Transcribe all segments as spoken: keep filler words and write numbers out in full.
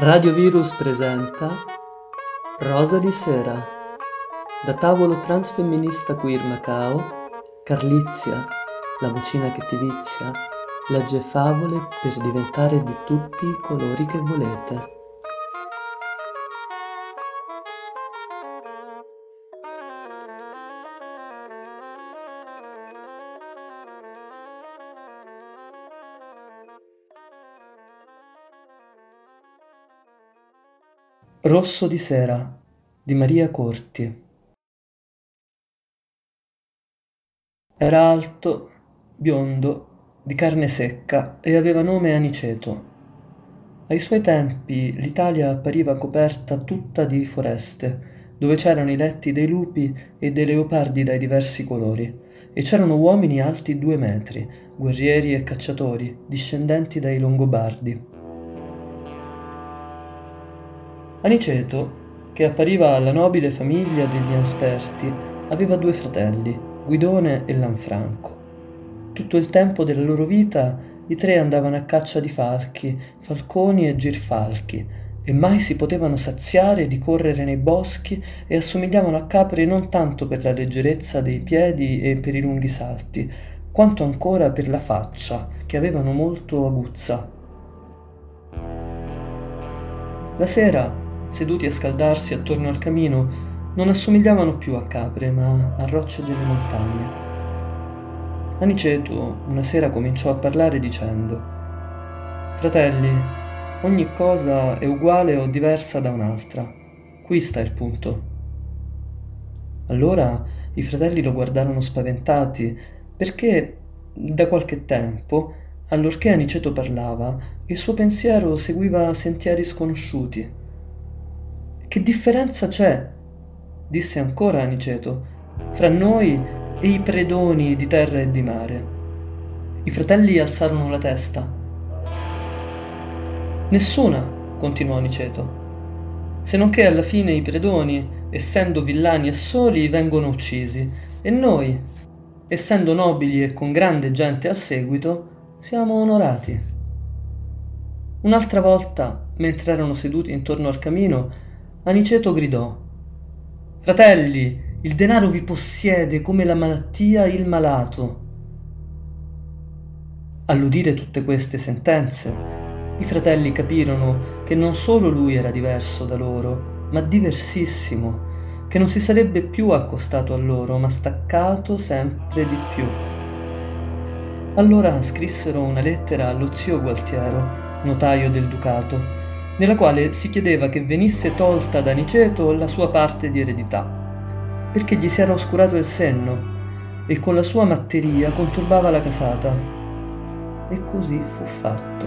Radiovirus presenta Rosa di sera. Da tavolo transfemminista queer Macao, Carlizia, la vocina che ti vizia, legge favole per diventare di tutti i colori che volete. Rosso di sera di Maria Corti. Era alto, biondo, di carne secca e aveva nome Aniceto. Ai suoi tempi l'Italia appariva coperta tutta di foreste, dove c'erano i letti dei lupi e dei leopardi dai diversi colori, e c'erano uomini alti due metri, guerrieri e cacciatori, discendenti dai Longobardi. Aniceto, che appariva alla nobile famiglia degli Ansperti, aveva due fratelli, Guidone e Lanfranco. Tutto il tempo della loro vita i tre andavano a caccia di falchi, falconi e girfalchi, e mai si potevano saziare di correre nei boschi e assomigliavano a capre non tanto per la leggerezza dei piedi e per i lunghi salti, quanto ancora per la faccia, che avevano molto aguzza. La sera, seduti a scaldarsi attorno al camino, non assomigliavano più a capre, ma a rocce delle montagne. Aniceto una sera cominciò a parlare dicendo: «Fratelli, ogni cosa è uguale o diversa da un'altra. Qui sta il punto». Allora i fratelli lo guardarono spaventati, perché da qualche tempo, allorché Aniceto parlava, il suo pensiero seguiva sentieri sconosciuti. «Che differenza c'è», disse ancora Aniceto, «fra noi e i predoni di terra e di mare?» I fratelli alzarono la testa. «Nessuna», continuò Aniceto, «se non che alla fine i predoni, essendo villani e soli, vengono uccisi, e noi, essendo nobili e con grande gente al seguito, siamo onorati». Un'altra volta, mentre erano seduti intorno al camino, Aniceto gridò: «Fratelli, il denaro vi possiede come la malattia il malato». All'udire tutte queste sentenze, i fratelli capirono che non solo lui era diverso da loro, ma diversissimo, che non si sarebbe più accostato a loro, ma staccato sempre di più. Allora scrissero una lettera allo zio Gualtiero, notaio del ducato, nella quale si chiedeva che venisse tolta da Aniceto la sua parte di eredità, perché gli si era oscurato il senno e con la sua matteria conturbava la casata. E così fu fatto.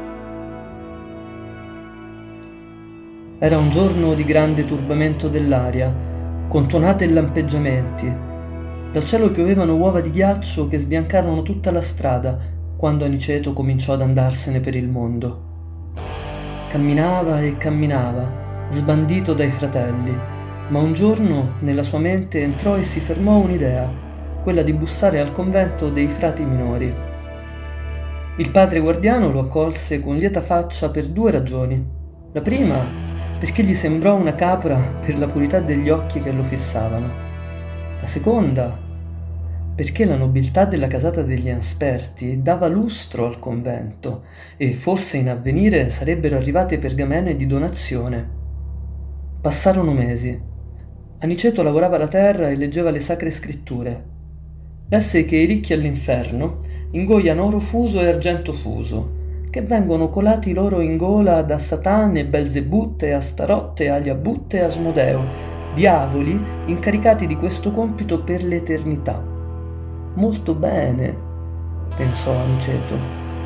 Era un giorno di grande turbamento dell'aria, con tuonate e lampeggiamenti. Dal cielo piovevano uova di ghiaccio che sbiancarono tutta la strada quando Aniceto cominciò ad andarsene per il mondo. Camminava e camminava, sbandito dai fratelli, ma un giorno nella sua mente entrò e si fermò un'idea, quella di bussare al convento dei frati minori. Il padre guardiano lo accolse con lieta faccia per due ragioni. La prima, perché gli sembrò una capra per la purità degli occhi che lo fissavano. La seconda, perché la nobiltà della casata degli Ansperti dava lustro al convento e forse in avvenire sarebbero arrivate pergamene di donazione. Passarono mesi. Aniceto lavorava la terra e leggeva le sacre scritture. Lesse che i ricchi all'inferno ingoiano oro fuso e argento fuso, che vengono colati loro in gola da Satan e Belzebut e Astarotte e Aliabut e Asmodeo, diavoli incaricati di questo compito per l'eternità. Molto bene, pensò Aniceto.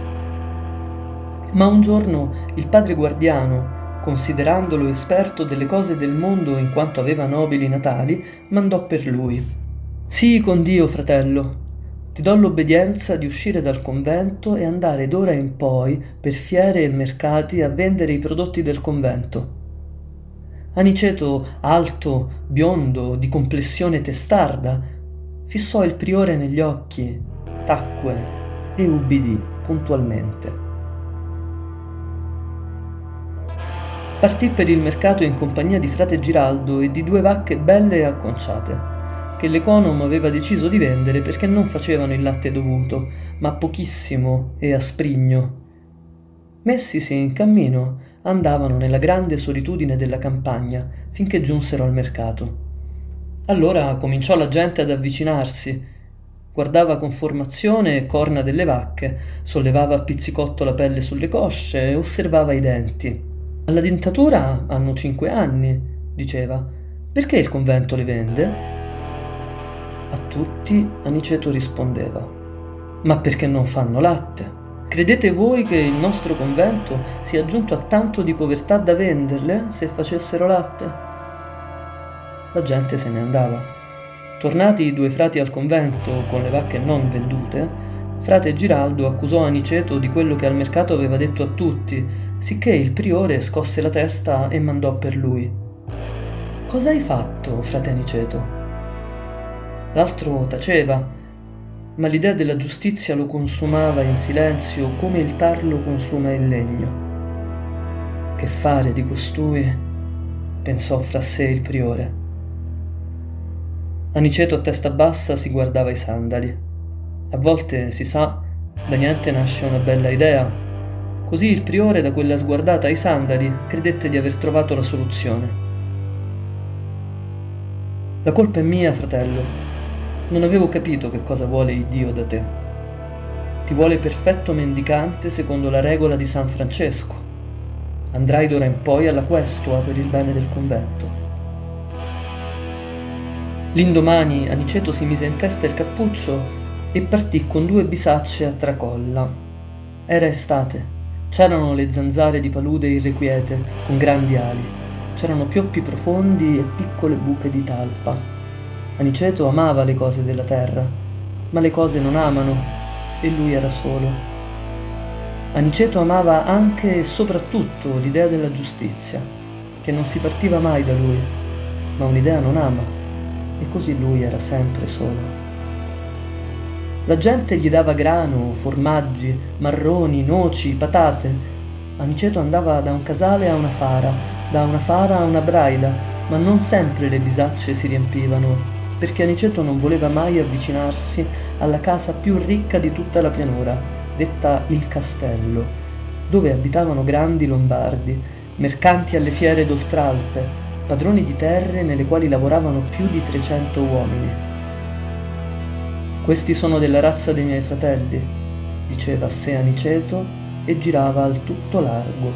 Ma un giorno il padre guardiano, considerandolo esperto delle cose del mondo in quanto aveva nobili natali, mandò per lui: «Sii con Dio, fratello, ti do l'obbedienza di uscire dal convento e andare d'ora in poi per fiere e mercati a vendere i prodotti del convento». Aniceto, alto, biondo, di complessione testarda, fissò il priore negli occhi, tacque e ubbidì puntualmente. Partì per il mercato in compagnia di frate Giraldo e di due vacche belle e acconciate, che l'economo aveva deciso di vendere perché non facevano il latte dovuto, ma pochissimo e asprigno. Messisi in cammino, andavano nella grande solitudine della campagna finché giunsero al mercato. Allora cominciò la gente ad avvicinarsi, guardava con formazione e corna delle vacche, sollevava a pizzicotto la pelle sulle cosce e osservava i denti. Alla dentatura hanno cinque anni, diceva. Perché il convento le vende? A tutti Aniceto rispondeva: ma perché non fanno latte? Credete voi che il nostro convento sia giunto a tanto di povertà da venderle se facessero latte? La gente se ne andava. Tornati i due frati al convento con le vacche non vendute, frate Giraldo accusò Aniceto di quello che al mercato aveva detto a tutti, sicché il priore scosse la testa e mandò per lui. Cosa hai fatto, frate Aniceto? L'altro taceva, ma l'idea della giustizia lo consumava in silenzio come il tarlo consuma il legno. Che fare di costui? Pensò fra sé il priore. Aniceto a testa bassa si guardava i sandali. A volte, si sa, da niente nasce una bella idea. Così il priore, da quella sguardata ai sandali, credette di aver trovato la soluzione. La colpa è mia, fratello. Non avevo capito che cosa vuole il Dio da te. Ti vuole perfetto mendicante secondo la regola di San Francesco. Andrai d'ora in poi alla questua per il bene del convento. L'indomani Aniceto si mise in testa il cappuccio e partì con due bisacce a tracolla. Era estate. C'erano le zanzare di palude irrequiete, con grandi ali. C'erano pioppi profondi e piccole buche di talpa. Aniceto amava le cose della terra, ma le cose non amano, e lui era solo. Aniceto amava anche e soprattutto l'idea della giustizia, che non si partiva mai da lui, ma un'idea non ama, e così lui era sempre solo. La gente gli dava grano, formaggi, marroni, noci, patate. Aniceto andava da un casale a una fara, da una fara a una braida, ma non sempre le bisacce si riempivano, perché Aniceto non voleva mai avvicinarsi alla casa più ricca di tutta la pianura, detta il Castello, dove abitavano grandi lombardi, mercanti alle fiere d'Oltralpe, padroni di terre nelle quali lavoravano più di trecento uomini. Questi sono della razza dei miei fratelli, diceva a sé Aniceto e girava al tutto largo.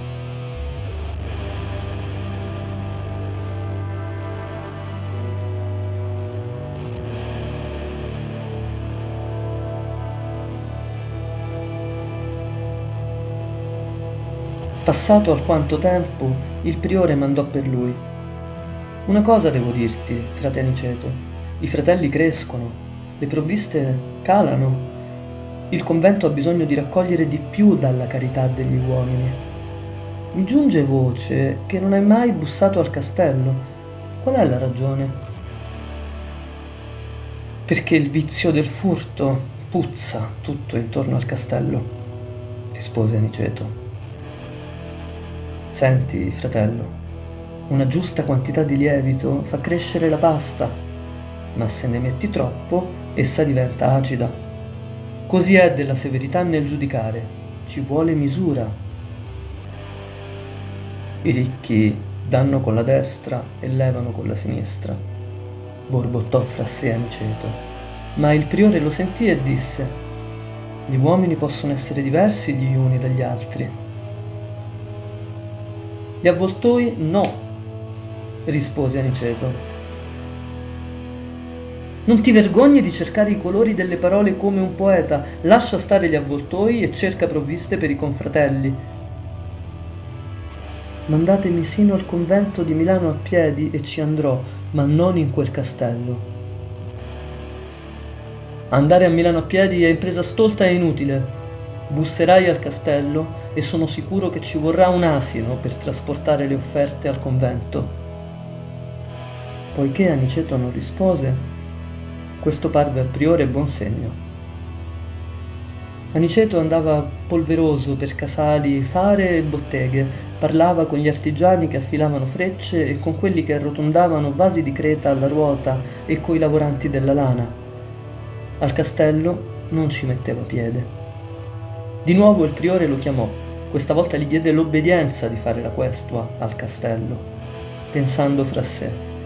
Passato alquanto tempo, il priore mandò per lui. Una cosa devo dirti, frate Aniceto, i fratelli crescono. Le provviste calano. Il convento ha bisogno di raccogliere di più dalla carità degli uomini. Mi giunge voce che non hai mai bussato al castello. Qual è la ragione? Perché il vizio del furto puzza tutto intorno al castello, rispose Aniceto. Senti, fratello, una giusta quantità di lievito fa crescere la pasta, ma se ne metti troppo essa diventa acida. Così è della severità nel giudicare, ci vuole misura. I ricchi danno con la destra e levano con la sinistra, borbottò fra sé Aniceto, ma il priore lo sentì e disse: gli uomini possono essere diversi gli uni dagli altri. Gli avvoltoi no, rispose Aniceto. Non ti vergogni di cercare i colori delle parole come un poeta, lascia stare gli avvoltoi e cerca provviste per i confratelli. Mandatemi sino al convento di Milano a piedi e ci andrò, ma non in quel castello. Andare a Milano a piedi è impresa stolta e inutile. Busserai al castello e sono sicuro che ci vorrà un asino per trasportare le offerte al convento. Poiché Aniceto non rispose, questo parve al priore buon segno. Aniceto andava polveroso per casali, fare e botteghe, parlava con gli artigiani che affilavano frecce e con quelli che arrotondavano vasi di creta alla ruota e coi lavoranti della lana. Al castello non ci metteva piede. Di nuovo il priore lo chiamò, questa volta gli diede l'obbedienza di fare la questua al castello, pensando fra sé: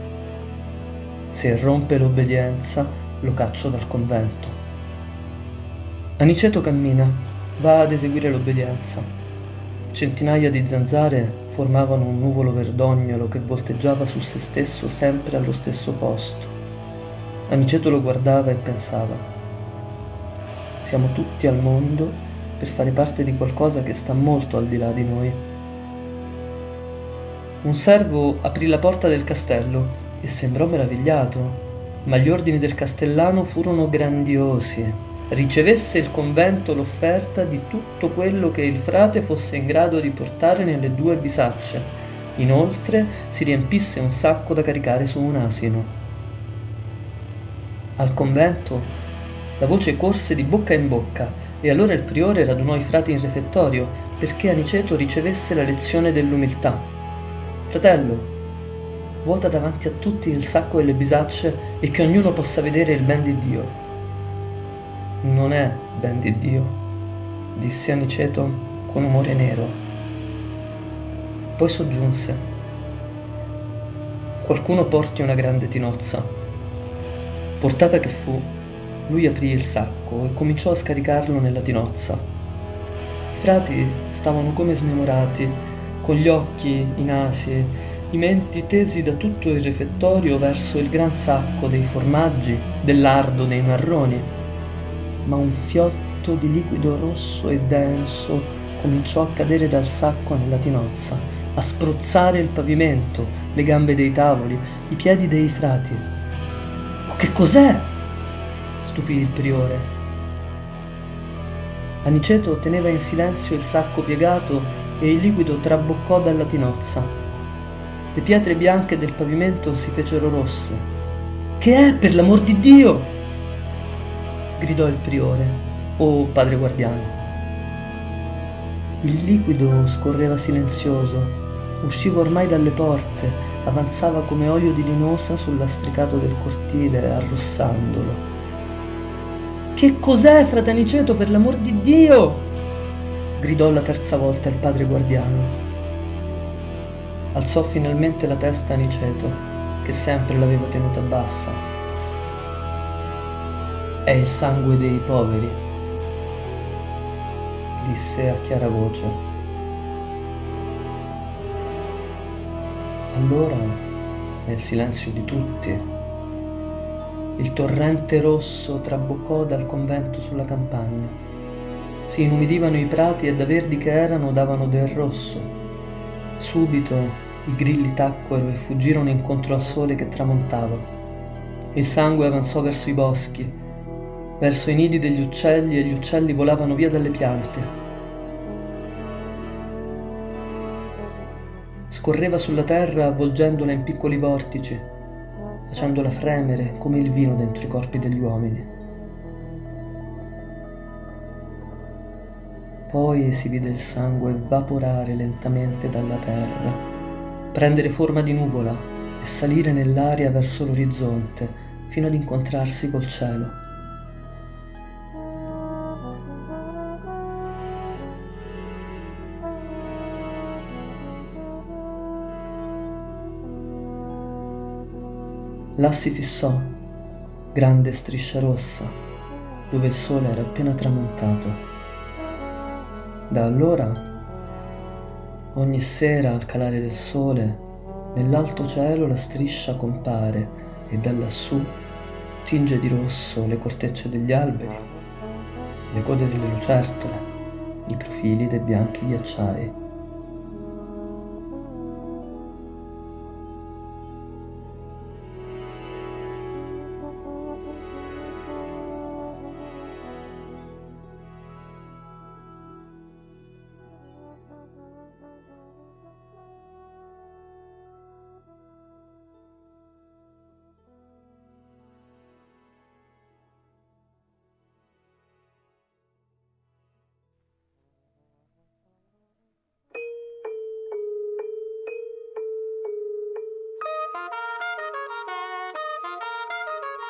se rompe l'obbedienza lo caccio dal convento. Aniceto cammina, va ad eseguire l'obbedienza. Centinaia di zanzare formavano un nuvolo verdognolo che volteggiava su se stesso sempre allo stesso posto. Aniceto lo guardava e pensava: siamo tutti al mondo per fare parte di qualcosa che sta molto al di là di noi. Un servo aprì la porta del castello e sembrò meravigliato, ma gli ordini del castellano furono grandiosi. Ricevesse il convento l'offerta di tutto quello che il frate fosse in grado di portare nelle due bisacce. Inoltre si riempisse un sacco da caricare su un asino. Al convento la voce corse di bocca in bocca e allora il priore radunò i frati in refettorio perché Aniceto ricevesse la lezione dell'umiltà. Fratello, vuota davanti a tutti il sacco e le bisacce e che ognuno possa vedere il ben di Dio. Non è ben di Dio, disse Aniceto con umore nero. Poi soggiunse: qualcuno porti una grande tinozza. Portata che fu, lui aprì il sacco e cominciò a scaricarlo nella tinozza. I frati stavano come smemorati, con gli occhi, i nasi, i menti tesi da tutto il refettorio verso il gran sacco dei formaggi, del lardo, dei marroni. Ma un fiotto di liquido rosso e denso cominciò a cadere dal sacco nella tinozza, a spruzzare il pavimento, le gambe dei tavoli, i piedi dei frati. «Oh, che cos'è?» stupì il priore. Aniceto teneva in silenzio il sacco piegato e il liquido traboccò dalla tinozza. Le pietre bianche del pavimento si fecero rosse. «Che è, per l'amor di Dio?» gridò il priore, o padre guardiano. Il liquido scorreva silenzioso, usciva ormai dalle porte, avanzava come olio di linosa sul lastricato del cortile, arrossandolo. «Che cos'è, frate Aniceto, per l'amor di Dio?» gridò la terza volta il padre guardiano. Alzò finalmente la testa Aniceto, che sempre l'aveva tenuta bassa. «È il sangue dei poveri», disse a chiara voce. Allora, nel silenzio di tutti, il torrente rosso traboccò dal convento sulla campagna. Si inumidivano i prati e da verdi che erano davano del rosso. Subito i grilli tacquero e fuggirono incontro al sole che tramontava. Il sangue avanzò verso i boschi, verso i nidi degli uccelli, e gli uccelli volavano via dalle piante. Scorreva sulla terra avvolgendola in piccoli vortici, facendola fremere come il vino dentro i corpi degli uomini. Poi si vide il sangue evaporare lentamente dalla terra, prendere forma di nuvola e salire nell'aria verso l'orizzonte fino ad incontrarsi col cielo. Là si fissò, grande striscia rossa, dove il sole era appena tramontato. Da allora, ogni sera al calare del sole, nell'alto cielo la striscia compare e da lassù tinge di rosso le cortecce degli alberi, le code delle lucertole, i profili dei bianchi ghiacciai.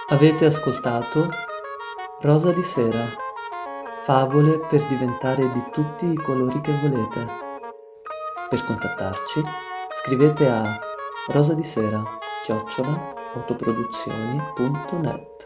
Avete ascoltato Rosa di Sera, favole per diventare di tutti i colori che volete. Per contattarci scrivete a rosadisera chiocciola autoproduzioni punto net.